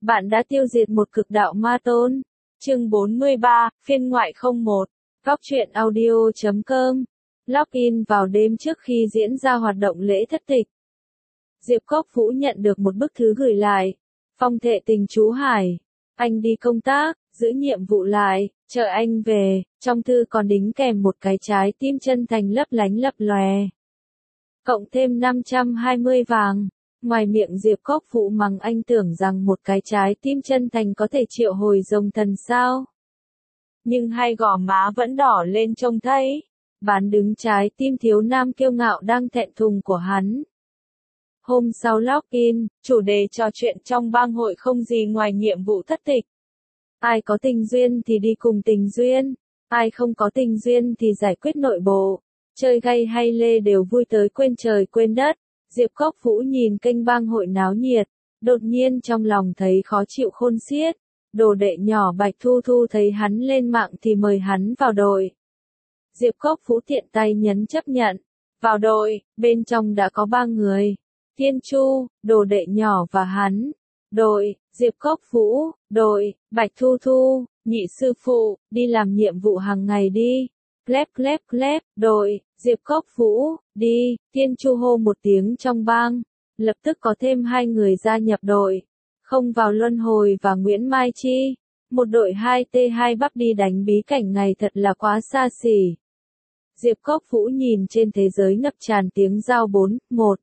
Bạn đã tiêu diệt một cực đạo ma tôn. Chương 43, phiên ngoại 01. Góc truyện audio.com. Login vào đêm trước khi diễn ra hoạt động lễ thất tịch. Diệp Cốc Vũ nhận được một bức thư gửi lại. Phong thệ tình chú Hải. Anh đi công tác, giữ nhiệm vụ lại, chờ anh về. Trong thư còn đính kèm một cái trái tim chân thành lấp lánh lập lòe. Cộng thêm 520 vàng. Ngoài miệng Diệp Cốc Vũ mắng anh tưởng rằng một cái trái tim chân thành có thể triệu hồi rồng thần sao. Nhưng hai gò má vẫn đỏ lên trông thấy. Bán đứng trái tim thiếu nam kiêu ngạo đang thẹn thùng của hắn. Hôm sau login, chủ đề trò chuyện trong bang hội không gì ngoài nhiệm vụ thất tịch. Ai có tình duyên thì đi cùng tình duyên, ai không có tình duyên thì giải quyết nội bộ. Chơi gay hay lê đều vui tới quên trời quên đất. Diệp Cốc Vũ nhìn kênh bang hội náo nhiệt, đột nhiên trong lòng thấy khó chịu khôn xiết. Đồ đệ nhỏ Bạch Thu Thu thấy hắn lên mạng thì mời hắn vào đội. Diệp Cốc Vũ tiện tay nhấn chấp nhận. Vào đội, bên trong đã có 3 người. Thiên Chu, đồ đệ nhỏ và hắn. Đội, Diệp Cốc Vũ, đội, Bạch Thu Thu, nhị sư phụ, đi làm nhiệm vụ hàng ngày đi. Clép clép clép, đội, Diệp Cốc Vũ, đi, Thiên Chu hô một tiếng trong bang. Lập tức có thêm 2 người gia nhập đội. Không vào luân hồi và Nguyễn Mai Chi. Một đội 2T2 bắp đi đánh bí cảnh này thật là quá xa xỉ. Diệp Cốc Vũ nhìn trên thế giới ngập tràn tiếng giao 4-1.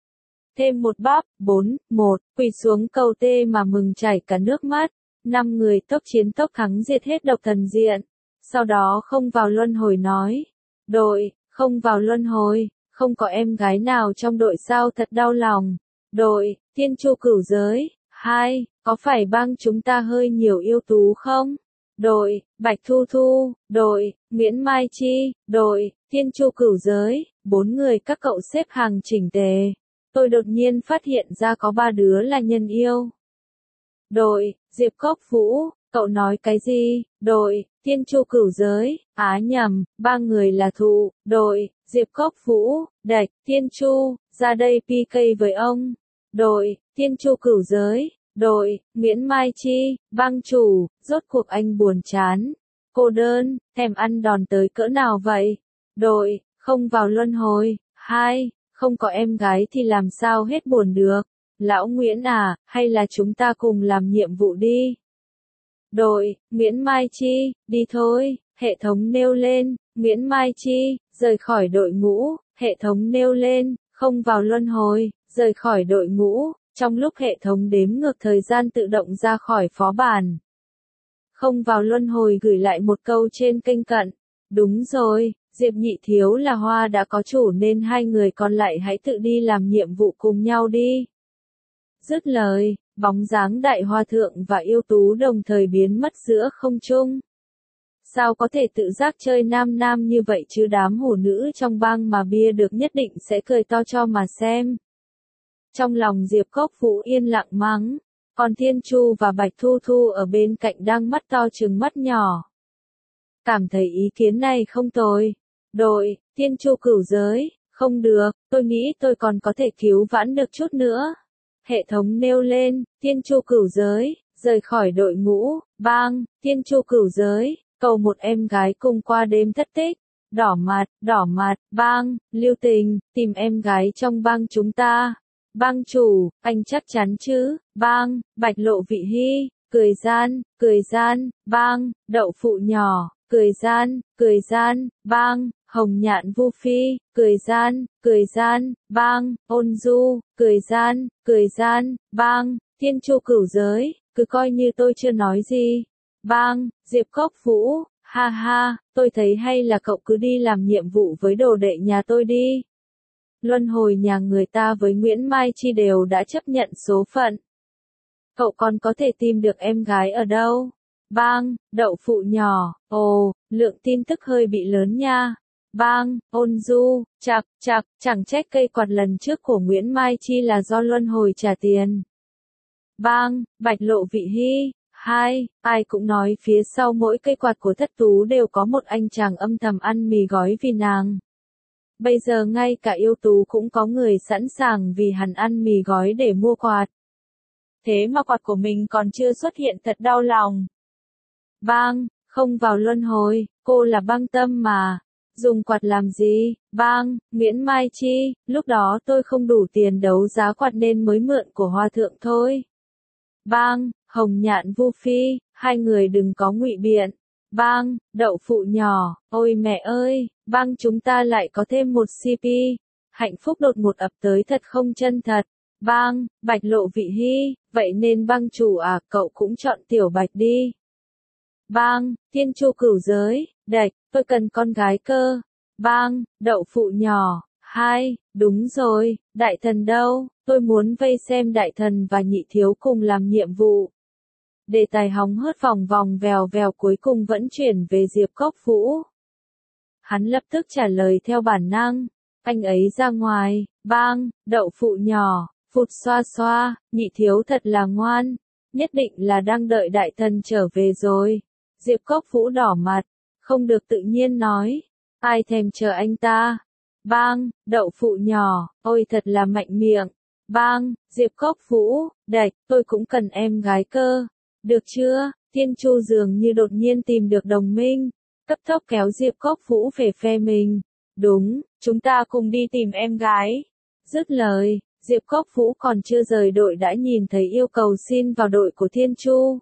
Thêm một bắp, 4-1, quỳ xuống cầu tê mà mừng chảy cả nước mắt. 5 người tốc chiến tốc thắng diệt hết độc thần diện. Sau đó không vào luân hồi nói. Đội, không vào luân hồi, không có em gái nào trong đội sao thật đau lòng. Đội, Thiên Chu cửu giới. 2, có phải bang chúng ta hơi nhiều yêu tú không? Đội, Bạch Thu Thu, đội, Nguyễn Mai Chi, đội, Thiên Chu cửu giới. 4 người các cậu xếp hàng chỉnh tề. Tôi đột nhiên phát hiện ra có 3 đứa là nhân yêu. Đội, Diệp Cốc Vũ, cậu nói cái gì? Đội, Thiên Chu cửu giới. Á nhầm, 3 người là thụ. Đội, Diệp Cốc Vũ, Đạch, Thiên Chu, ra đây PK với ông. Đội, Thiên Chu cửu giới. Đội, Nguyễn Mai Chi, bang chủ, rốt cuộc anh buồn chán. Cô đơn, thèm ăn đòn tới cỡ nào vậy? Đội, không vào luân hồi. 2, không có em gái thì làm sao hết buồn được. Lão Nguyễn à, hay là chúng ta cùng làm nhiệm vụ đi. Đội, Nguyễn Mai Chi, đi thôi, hệ thống nêu lên, Nguyễn Mai Chi, rời khỏi đội ngũ, hệ thống nêu lên, không vào luân hồi, rời khỏi đội ngũ, trong lúc hệ thống đếm ngược thời gian tự động ra khỏi phó bản. Không vào luân hồi gửi lại một câu trên kênh cận. Đúng rồi, Diệp Nhị Thiếu là hoa đã có chủ nên 2 người còn lại hãy tự đi làm nhiệm vụ cùng nhau đi. Dứt lời, bóng dáng đại hoa thượng và yêu tú đồng thời biến mất giữa không trung. Sao có thể tự giác chơi nam nam như vậy chứ, đám hổ nữ trong bang mà bia được nhất định sẽ cười to cho mà xem. Trong lòng Diệp Cốc Vũ yên lặng mắng, còn Thiên Chu và Bạch Thu Thu ở bên cạnh đang mắt to trừng mắt nhỏ. Cảm thấy ý kiến này không tồi. Đội, Thiên Chu cửu giới, không được, tôi nghĩ tôi còn có thể cứu vãn được chút nữa. Hệ thống nêu lên, Thiên Chu cửu giới, rời khỏi đội ngũ, bang, Thiên Chu cửu giới, cầu một em gái cùng qua đêm thất tích. Đỏ mặt, bang, lưu tình, tìm em gái trong bang chúng ta. Bang chủ, anh chắc chắn chứ? Bang, Bạch Lộ Vị Hy, cười gian, bang, đậu phụ nhỏ, cười gian, bang, Hồng Nhạn Vu Phi, cười gian, bang, Ôn Du, cười gian, bang, Thiên Chu cửu giới, cứ coi như tôi chưa nói gì. Bang, Diệp Cốc Vũ, ha ha, tôi thấy hay là cậu cứ đi làm nhiệm vụ với đồ đệ nhà tôi đi. Luân hồi nhà người ta với Nguyễn Mai Chi đều đã chấp nhận số phận. Cậu còn có thể tìm được em gái ở đâu? Bang, đậu phụ nhỏ, ồ, lượng tin tức hơi bị lớn nha. Bang, Ôn Du, chạc, chẳng trách cây quạt lần trước của Nguyễn Mai Chi là do luân hồi trả tiền. Bang, Bạch Lộ Vị Hy, 2, ai cũng nói phía sau mỗi cây quạt của Thất Tú đều có một anh chàng âm thầm ăn mì gói vì nàng. Bây giờ ngay cả yêu tú cũng có người sẵn sàng vì hắn ăn mì gói để mua quạt. Thế mà quạt của mình còn chưa xuất hiện, thật đau lòng. Bang, không vào luân hồi, cô là Băng Tâm mà. Dùng quạt làm gì? Bang, Nguyễn Mai Chi, lúc đó tôi không đủ tiền đấu giá quạt nên mới mượn của Hòa Thượng thôi. Bang, Hồng Nhạn Vu Phi, hai người đừng có ngụy biện. Bang, Đậu Phụ Nhỏ, ôi mẹ ơi, bang chúng ta lại có thêm một CP. Hạnh phúc đột ngột ập tới thật không chân thật. Bang, Bạch Lộ Vị Hy, vậy nên bang chủ à, cậu cũng chọn Tiểu Bạch đi. Bang, Thiên Chu Cửu Giới, đạch, tôi cần con gái cơ. Bang, Đậu Phụ Nhỏ, hai, đúng rồi, đại thần đâu, tôi muốn vây xem đại thần và nhị thiếu cùng làm nhiệm vụ. Đề tài hóng hớt vòng vòng vèo vèo cuối cùng vẫn chuyển về Diệp Cốc Vũ. Hắn lập tức trả lời theo bản năng, anh ấy ra ngoài. Bang, Đậu Phụ Nhỏ, phụt xoa xoa, nhị thiếu thật là ngoan, nhất định là đang đợi đại thần trở về rồi. Diệp Cốc Vũ đỏ mặt, không được tự nhiên nói, ai thèm chờ anh ta. Bang, Đậu Phụ Nhỏ, ôi thật là mạnh miệng. Bang, Diệp Cốc Vũ, đạch, tôi cũng cần em gái cơ. Được chưa? Thiên Chu dường như đột nhiên tìm được đồng minh, cấp tốc kéo Diệp Cốc Vũ về phe mình. Đúng, chúng ta cùng đi tìm em gái. Dứt lời, Diệp Cốc Vũ còn chưa rời đội đã nhìn thấy yêu cầu xin vào đội của Thiên Chu.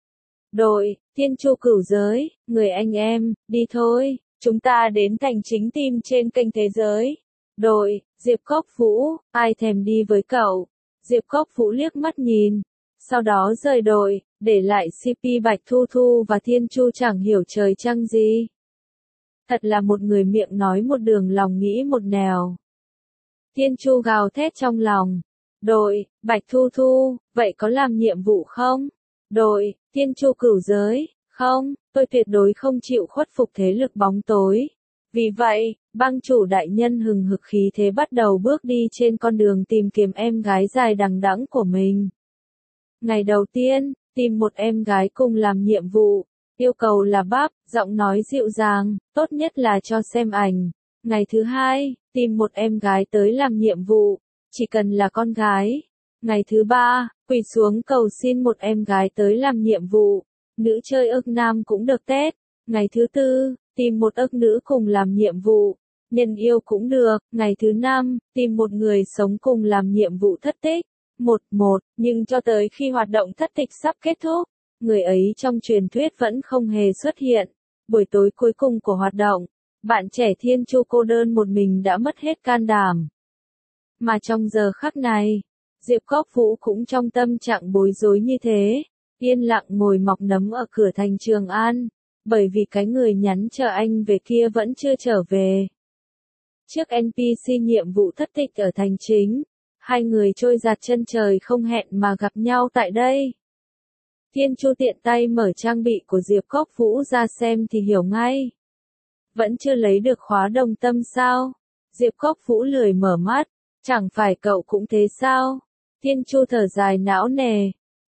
Đội, Thiên Chu Cửu Giới, người anh em, đi thôi, chúng ta đến thành chính tìm trên kênh thế giới. Đội, Diệp Cốc Vũ, ai thèm đi với cậu. Diệp Cốc Vũ liếc mắt nhìn, sau đó rời đội, để lại CP Bạch Thu Thu và Thiên Chu chẳng hiểu trời trăng gì. Thật là một người miệng nói một đường lòng nghĩ một nẻo. Thiên Chu gào thét trong lòng. Đội, Bạch Thu Thu, vậy có làm nhiệm vụ không? Đội, Thiên Chu Cửu Giới, không, tôi tuyệt đối không chịu khuất phục thế lực bóng tối. Vì vậy, bang chủ đại nhân hừng hực khí thế bắt đầu bước đi trên con đường tìm kiếm em gái dài đằng đẵng của mình. Ngày đầu tiên, tìm một em gái cùng làm nhiệm vụ. Yêu cầu là bắp, giọng nói dịu dàng, tốt nhất là cho xem ảnh. Ngày thứ hai, tìm một em gái tới làm nhiệm vụ, chỉ cần là con gái. Ngày thứ ba, quỳ xuống cầu xin một em gái tới làm nhiệm vụ. Nữ chơi ức nam cũng được tết. Ngày thứ tư, tìm một ức nữ cùng làm nhiệm vụ. Nhân yêu cũng được. Ngày thứ năm, tìm một người sống cùng làm nhiệm vụ thất tích. Nhưng cho tới khi hoạt động thất tịch sắp kết thúc, người ấy trong truyền thuyết vẫn không hề xuất hiện. Buổi tối cuối cùng của hoạt động, bạn trẻ Thiên Chu cô đơn một mình đã mất hết can đảm. Mà trong giờ khắc này, Diệp Cốc Vũ cũng trong tâm trạng bối rối như thế, yên lặng ngồi mọc nấm ở cửa thành Trường An, bởi vì cái người nhắn chờ anh về kia vẫn chưa trở về. Trước NPC nhiệm vụ thất tịch ở thành chính, hai người trôi giạt chân trời không hẹn mà gặp nhau tại đây. Thiên Chu tiện tay mở trang bị của Diệp Cốc Vũ ra xem thì hiểu ngay. Vẫn chưa lấy được khóa đồng tâm sao? Diệp Cốc Vũ lười mở mắt, chẳng phải cậu cũng thế sao? Thiên Chu thở dài não nề.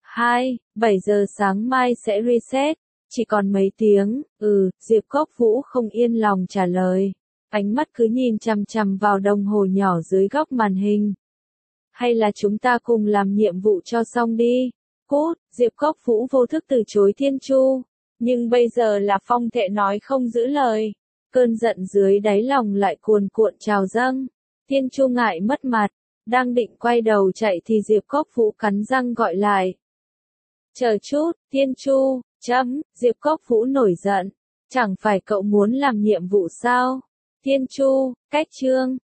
7 giờ sáng mai sẽ reset, chỉ còn mấy tiếng. Diệp Cốc Vũ không yên lòng trả lời. Ánh mắt cứ nhìn chằm chằm vào đồng hồ nhỏ dưới góc màn hình. Hay là chúng ta cùng làm nhiệm vụ cho xong đi. Cút, Diệp Cốc Vũ vô thức từ chối Thiên Chu. Nhưng bây giờ là Phong Thệ nói không giữ lời. Cơn giận dưới đáy lòng lại cuồn cuộn trào dâng. Thiên Chu ngại mất mặt, đang định quay đầu chạy thì Diệp Cốc Vũ cắn răng gọi lại. Chờ chút, Thiên Chu, Diệp Cốc Vũ nổi giận. Chẳng phải cậu muốn làm nhiệm vụ sao? Thiên Chu, cách chương.